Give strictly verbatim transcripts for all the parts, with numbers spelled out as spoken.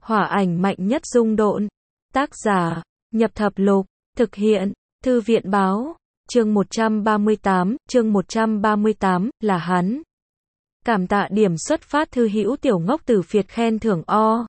Hỏa ảnh mạnh nhất dung độn. Tác giả, Nhập Thập Lục. Thực hiện, Thư viện báo. Chương một trăm ba mươi tám, chương một trăm ba mươi tám, là hắn. Cảm tạ điểm xuất phát thư hữu tiểu ngốc tử phiệt khen thưởng o.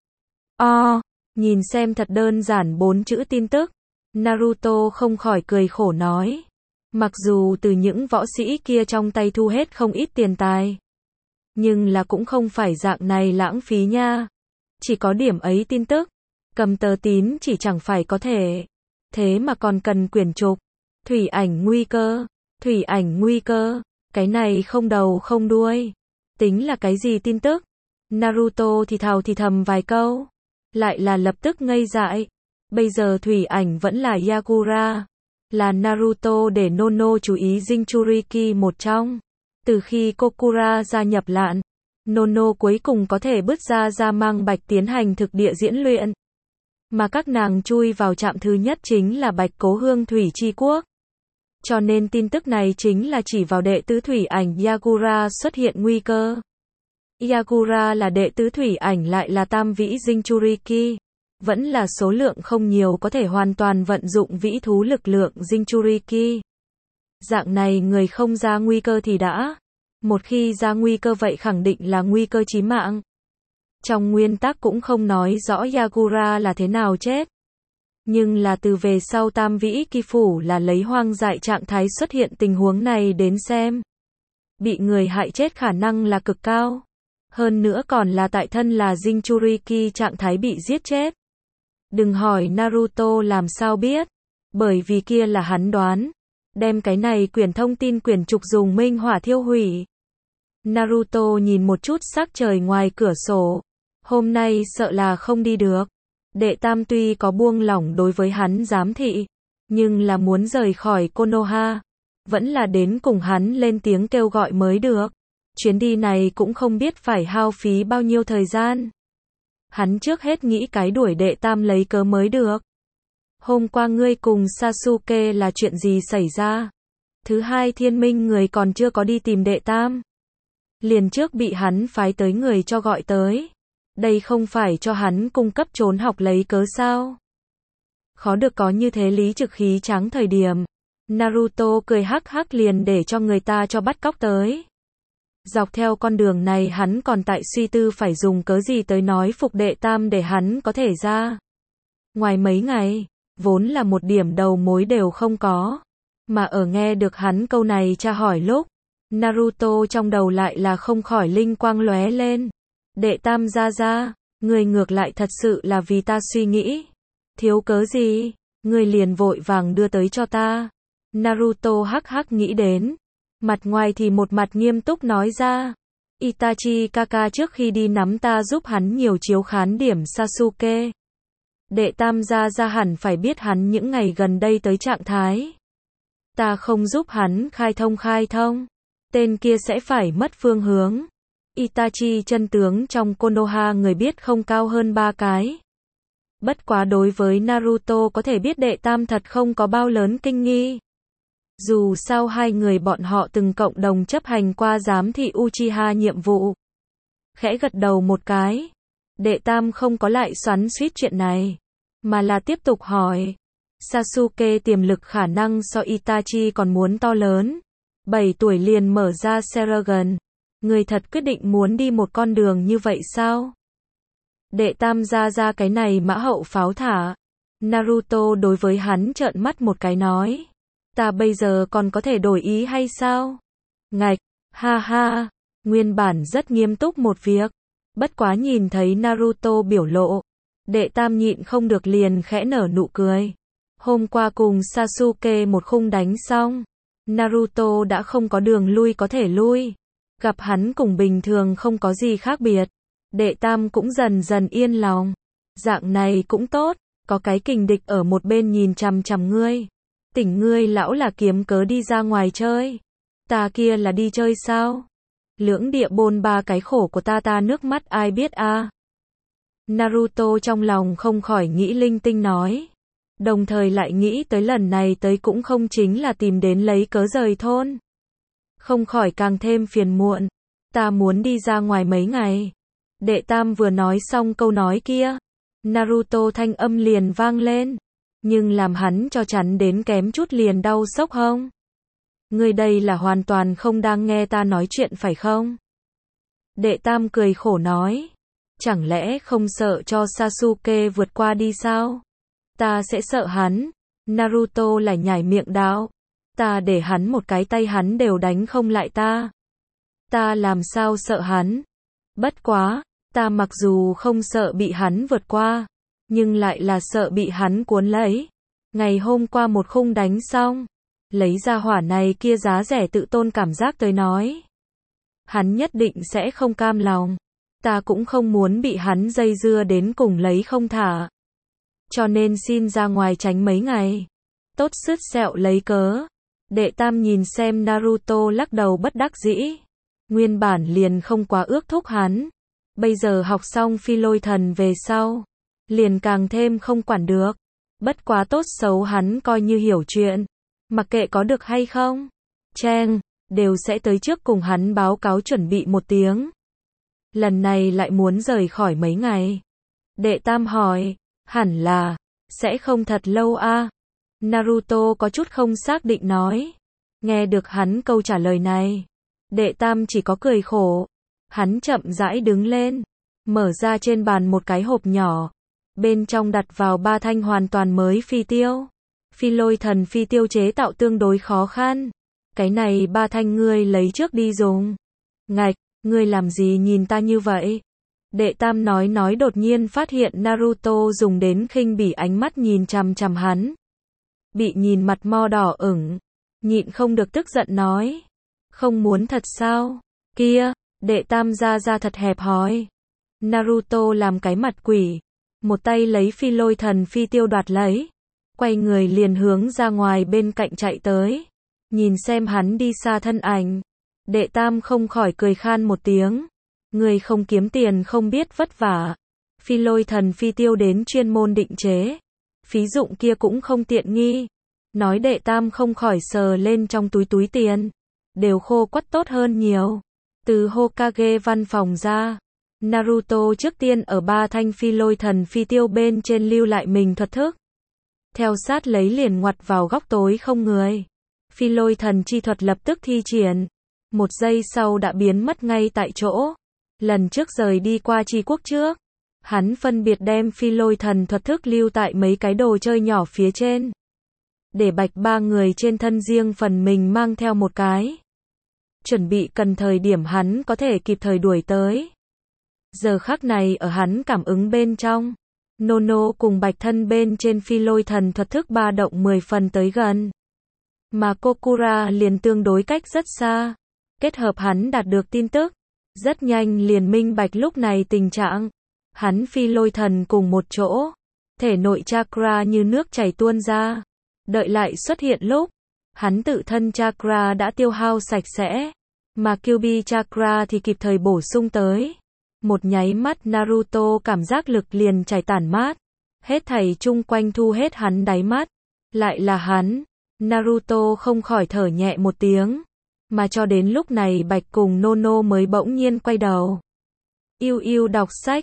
O, nhìn xem thật đơn giản bốn chữ tin tức. Naruto không khỏi cười khổ nói. Mặc dù từ những võ sĩ kia trong tay thu hết không ít tiền tài. Nhưng là cũng không phải dạng này lãng phí nha. Chỉ có điểm ấy tin tức. Cầm tờ tín chỉ chẳng phải có thể. Thế mà còn cần quyển trục. Thủy ảnh nguy cơ. Thủy ảnh nguy cơ. Cái này không đầu không đuôi. Tính là cái gì tin tức? Naruto thì thào thì thầm vài câu. Lại là lập tức ngây dại. Bây giờ thủy ảnh vẫn là Yagura. Là Naruto để Nono chú ý Jinchuriki một trong. Từ khi Kokura gia nhập lạn, Nono cuối cùng có thể bứt ra ra mang bạch tiến hành thực địa diễn luyện. Mà các nàng chui vào trạm thứ nhất chính là Bạch Cố Hương Thủy Chi Quốc. Cho nên tin tức này chính là chỉ vào đệ tứ thủy ảnh Yagura xuất hiện nguy cơ. Yagura là đệ tứ thủy ảnh lại là tam vĩ Jinchuriki. Vẫn là số lượng không nhiều có thể hoàn toàn vận dụng vĩ thú lực lượng Jinchuriki. Dạng này người không ra nguy cơ thì đã. Một khi ra nguy cơ vậy khẳng định là nguy cơ chí mạng. Trong nguyên tắc cũng không nói rõ Yagura là thế nào chết. Nhưng là từ về sau tam vĩ kỳ phủ là lấy hoang dại trạng thái xuất hiện tình huống này đến xem. Bị người hại chết khả năng là cực cao. Hơn nữa còn là tại thân là Jinchuriki trạng thái bị giết chết. Đừng hỏi Naruto làm sao biết. Bởi vì kia là hắn đoán. Đem cái này quyển thông tin quyển trục dùng minh hỏa thiêu hủy. Naruto nhìn một chút sắc trời ngoài cửa sổ. Hôm nay sợ là không đi được. Đệ tam tuy có buông lỏng đối với hắn giám thị. Nhưng là muốn rời khỏi Konoha. Vẫn là đến cùng hắn lên tiếng kêu gọi mới được. Chuyến đi này cũng không biết phải hao phí bao nhiêu thời gian. Hắn trước hết nghĩ cái đuổi đệ tam lấy cớ mới được. Hôm qua ngươi cùng Sasuke là chuyện gì xảy ra? Thứ hai thiên minh người còn chưa có đi tìm đệ tam. Liền trước bị hắn phái tới người cho gọi tới. Đây không phải cho hắn cung cấp trốn học lấy cớ sao? Khó được có như thế lý trực khí tráng thời điểm. Naruto cười hắc hắc liền để cho người ta cho bắt cóc tới. Dọc theo con đường này hắn còn tại suy tư phải dùng cớ gì tới nói phục đệ tam để hắn có thể ra. Ngoài mấy ngày, vốn là một điểm đầu mối đều không có. Mà ở nghe được hắn câu này tra hỏi lúc, Naruto trong đầu lại là không khỏi linh quang lóe lên. Đệ tam ra ra, người ngược lại thật sự là vì ta suy nghĩ. Thiếu cớ gì, người liền vội vàng đưa tới cho ta. Naruto hắc hắc nghĩ đến. Mặt ngoài thì một mặt nghiêm túc nói ra. Itachi Kaka trước khi đi nắm ta giúp hắn nhiều chiếu khán điểm Sasuke. Đệ tam gia ra hẳn phải biết hắn những ngày gần đây tới trạng thái. Ta không giúp hắn khai thông khai thông. Tên kia sẽ phải mất phương hướng. Itachi chân tướng trong Konoha người biết không cao hơn ba cái. Bất quá đối với Naruto có thể biết đệ tam thật không có bao lớn kinh nghi. Dù sao hai người bọn họ từng cộng đồng chấp hành qua giám thị Uchiha nhiệm vụ. Khẽ gật đầu một cái. Đệ tam không có lại xoắn xuýt chuyện này. Mà là tiếp tục hỏi. Sasuke tiềm lực khả năng so Itachi còn muốn to lớn. bảy tuổi liền mở ra Sharingan. Người thật quyết định muốn đi một con đường như vậy sao? Đệ tam ra ra cái này mã hậu pháo thả. Naruto đối với hắn trợn mắt một cái nói. Ta bây giờ còn có thể đổi ý hay sao? Ngạch, ha ha, nguyên bản rất nghiêm túc một việc. Bất quá nhìn thấy Naruto biểu lộ. Đệ tam nhịn không được liền khẽ nở nụ cười. Hôm qua cùng Sasuke một khung đánh xong. Naruto đã không có đường lui có thể lui. Gặp hắn cùng bình thường không có gì khác biệt. Đệ tam cũng dần dần yên lòng. Dạng này cũng tốt, có cái kình địch ở một bên nhìn chằm chằm ngươi. Tỉnh ngươi lão là kiếm cớ đi ra ngoài chơi. Ta kia là đi chơi sao? Lưỡng địa bôn ba cái khổ của ta ta nước mắt ai biết a. À? Naruto trong lòng không khỏi nghĩ linh tinh nói. Đồng thời lại nghĩ tới lần này tới cũng không chính là tìm đến lấy cớ rời thôn. Không khỏi càng thêm phiền muộn. Ta muốn đi ra ngoài mấy ngày. Đệ tam vừa nói xong câu nói kia, Naruto thanh âm liền vang lên, nhưng làm hắn cho chắn đến kém chút liền đau sốc hông. Ngươi đây là hoàn toàn không đang nghe ta nói chuyện phải không? Đệ tam cười khổ nói, chẳng lẽ không sợ cho Sasuke vượt qua đi sao? Ta sẽ sợ hắn. Naruto lại nhảy miệng đạo, ta để hắn một cái tay hắn đều đánh không lại ta. Ta làm sao sợ hắn? Bất quá, ta mặc dù không sợ bị hắn vượt qua, nhưng lại là sợ bị hắn cuốn lấy. Ngày hôm qua một khung đánh xong, lấy ra hỏa này kia giá rẻ tự tôn cảm giác tới nói. Hắn nhất định sẽ không cam lòng. Ta cũng không muốn bị hắn dây dưa đến cùng lấy không thả. Cho nên xin ra ngoài tránh mấy ngày. Tốt sứt sẹo lấy cớ. Đệ tam nhìn xem Naruto lắc đầu bất đắc dĩ. Nguyên bản liền không quá ước thúc hắn. Bây giờ học xong phi lôi thần về sau. Liền càng thêm không quản được. Bất quá tốt xấu hắn coi như hiểu chuyện. Mặc kệ có được hay không. Cheng, đều sẽ tới trước cùng hắn báo cáo chuẩn bị một tiếng. Lần này lại muốn rời khỏi mấy ngày. Đệ tam hỏi, hẳn là, sẽ không thật lâu a. Naruto có chút không xác định nói. Nghe được hắn câu trả lời này. Đệ tam chỉ có cười khổ. Hắn chậm rãi đứng lên. Mở ra trên bàn một cái hộp nhỏ. Bên trong đặt vào ba thanh hoàn toàn mới phi tiêu. Phi lôi thần phi tiêu chế tạo tương đối khó khăn. Cái này ba thanh ngươi lấy trước đi dùng. Ngạch, ngươi làm gì nhìn ta như vậy? Đệ tam nói nói đột nhiên phát hiện Naruto dùng đến khinh bỉ ánh mắt nhìn chằm chằm hắn. Bị nhìn mặt mo đỏ ửng. Nhịn không được tức giận nói. Không muốn thật sao? Kia, đệ tam ra ra thật hẹp hòi. Naruto làm cái mặt quỷ. Một tay lấy phi lôi thần phi tiêu đoạt lấy. Quay người liền hướng ra ngoài bên cạnh chạy tới. Nhìn xem hắn đi xa thân ảnh. Đệ tam không khỏi cười khan một tiếng. Người không kiếm tiền không biết vất vả. Phi lôi thần phi tiêu đến chuyên môn định chế. Phí dụng kia cũng không tiện nghi. Nói đệ tam không khỏi sờ lên trong túi túi tiền. Đều khô quắt tốt hơn nhiều. Từ Hokage văn phòng ra. Naruto trước tiên ở ba thanh phi lôi thần phi tiêu bên trên lưu lại mình thuật thức. Theo sát lấy liền ngoặt vào góc tối không người. Phi lôi thần chi thuật lập tức thi triển. Một giây sau đã biến mất ngay tại chỗ. Lần trước rời đi qua tri quốc trước. Hắn phân biệt đem phi lôi thần thuật thức lưu tại mấy cái đồ chơi nhỏ phía trên. Để bạch ba người trên thân riêng phần mình mang theo một cái. Chuẩn bị cần thời điểm hắn có thể kịp thời đuổi tới. Giờ khắc này ở hắn cảm ứng bên trong. Nono cùng bạch thân bên trên phi lôi thần thuật thức ba động mười phần tới gần. Mà Kokura liền tương đối cách rất xa. Kết hợp hắn đạt được tin tức. Rất nhanh liền minh bạch lúc này tình trạng. Hắn phi lôi thần cùng một chỗ. Thể nội chakra như nước chảy tuôn ra. Đợi lại xuất hiện lúc. Hắn tự thân chakra đã tiêu hao sạch sẽ. Mà Kyuubi chakra thì kịp thời bổ sung tới. Một nháy mắt Naruto cảm giác lực liền chảy tản mát. Hết thảy chung quanh thu hết hắn đáy mắt. Lại là hắn. Naruto không khỏi thở nhẹ một tiếng. Mà cho đến lúc này Bạch cùng Nono mới bỗng nhiên quay đầu. Yêu yêu đọc sách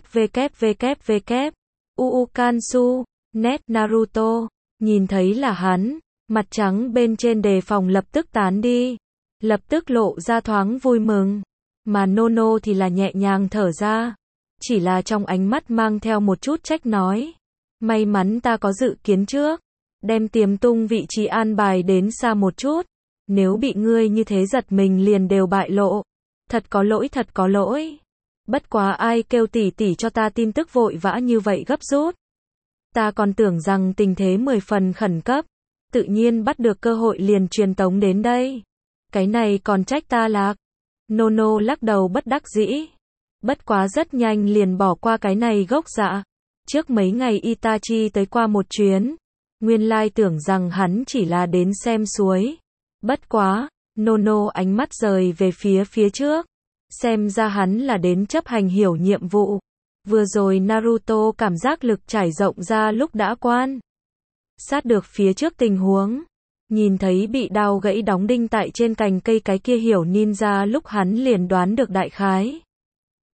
www. Uukansu. Net Naruto. Nhìn thấy là hắn. Mặt trắng bên trên đề phòng lập tức tán đi. Lập tức lộ ra thoáng vui mừng. Mà Nono thì là nhẹ nhàng thở ra. Chỉ là trong ánh mắt mang theo một chút trách nói. May mắn ta có dự kiến trước. Đem tiềm tung vị trí an bài đến xa một chút. Nếu bị ngươi như thế giật mình liền đều bại lộ. Thật có lỗi thật có lỗi. Bất quá ai kêu tỷ tỷ cho ta tin tức vội vã như vậy gấp rút. Ta còn tưởng rằng tình thế mười phần khẩn cấp. Tự nhiên bắt được cơ hội liền truyền tống đến đây. Cái này còn trách ta lạc. Nono lắc đầu bất đắc dĩ. Bất quá rất nhanh liền bỏ qua cái này gốc dạ. Trước mấy ngày Itachi tới qua một chuyến. Nguyên lai tưởng rằng hắn chỉ là đến xem suối. Bất quá, Nono ánh mắt rời về phía phía trước. Xem ra hắn là đến chấp hành hiểu nhiệm vụ. Vừa rồi Naruto cảm giác lực trải rộng ra lúc đã quan. Sát được phía trước tình huống. Nhìn thấy bị đao gãy đóng đinh tại trên cành cây cái kia hiểu ninja lúc hắn liền đoán được đại khái.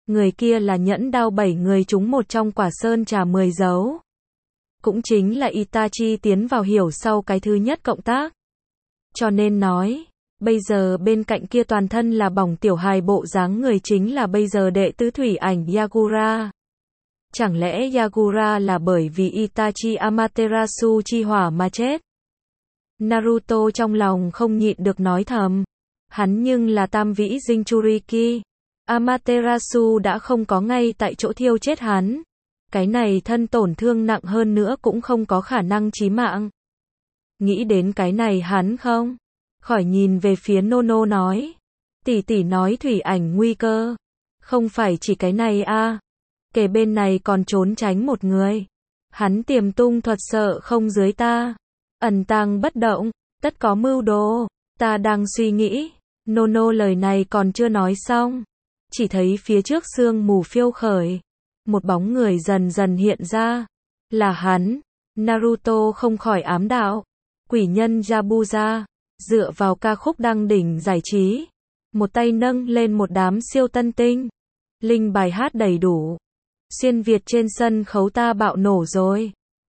Người kia là nhẫn đao bảy người trúng một trong quả sơn trà mười dấu. Cũng chính là Itachi tiến vào hiểu sau cái thứ nhất cộng tác. Cho nên nói, bây giờ bên cạnh kia toàn thân là bỏng tiểu hài bộ dáng người chính là bây giờ đệ tứ thủy ảnh Yagura. Chẳng lẽ Yagura là bởi vì Itachi Amaterasu chi hỏa mà chết? Naruto trong lòng không nhịn được nói thầm. Hắn nhưng là tam vĩ Jinchuriki. Amaterasu đã không có ngay tại chỗ thiêu chết hắn. Cái này thân tổn thương nặng hơn nữa cũng không có khả năng chí mạng. Nghĩ đến cái này hắn không khỏi nhìn về phía Nono nói. Tỷ tỷ nói thủy ảnh nguy cơ. Không phải chỉ cái này a, kể bên này còn trốn tránh một người. Hắn tiềm tung thuật sợ không dưới ta. Ẩn tàng bất động, tất có mưu đồ. Ta đang suy nghĩ. Nono lời này còn chưa nói xong. Chỉ thấy phía trước sương mù phiêu khởi. Một bóng người dần dần hiện ra. Là hắn. Naruto không khỏi ám đạo. Quỷ nhân Yabuza. Dựa vào ca khúc đăng đỉnh giải trí. Một tay nâng lên một đám siêu tân tinh. Linh bài hát đầy đủ. Xuyên Việt trên sân khấu ta bạo nổ rồi.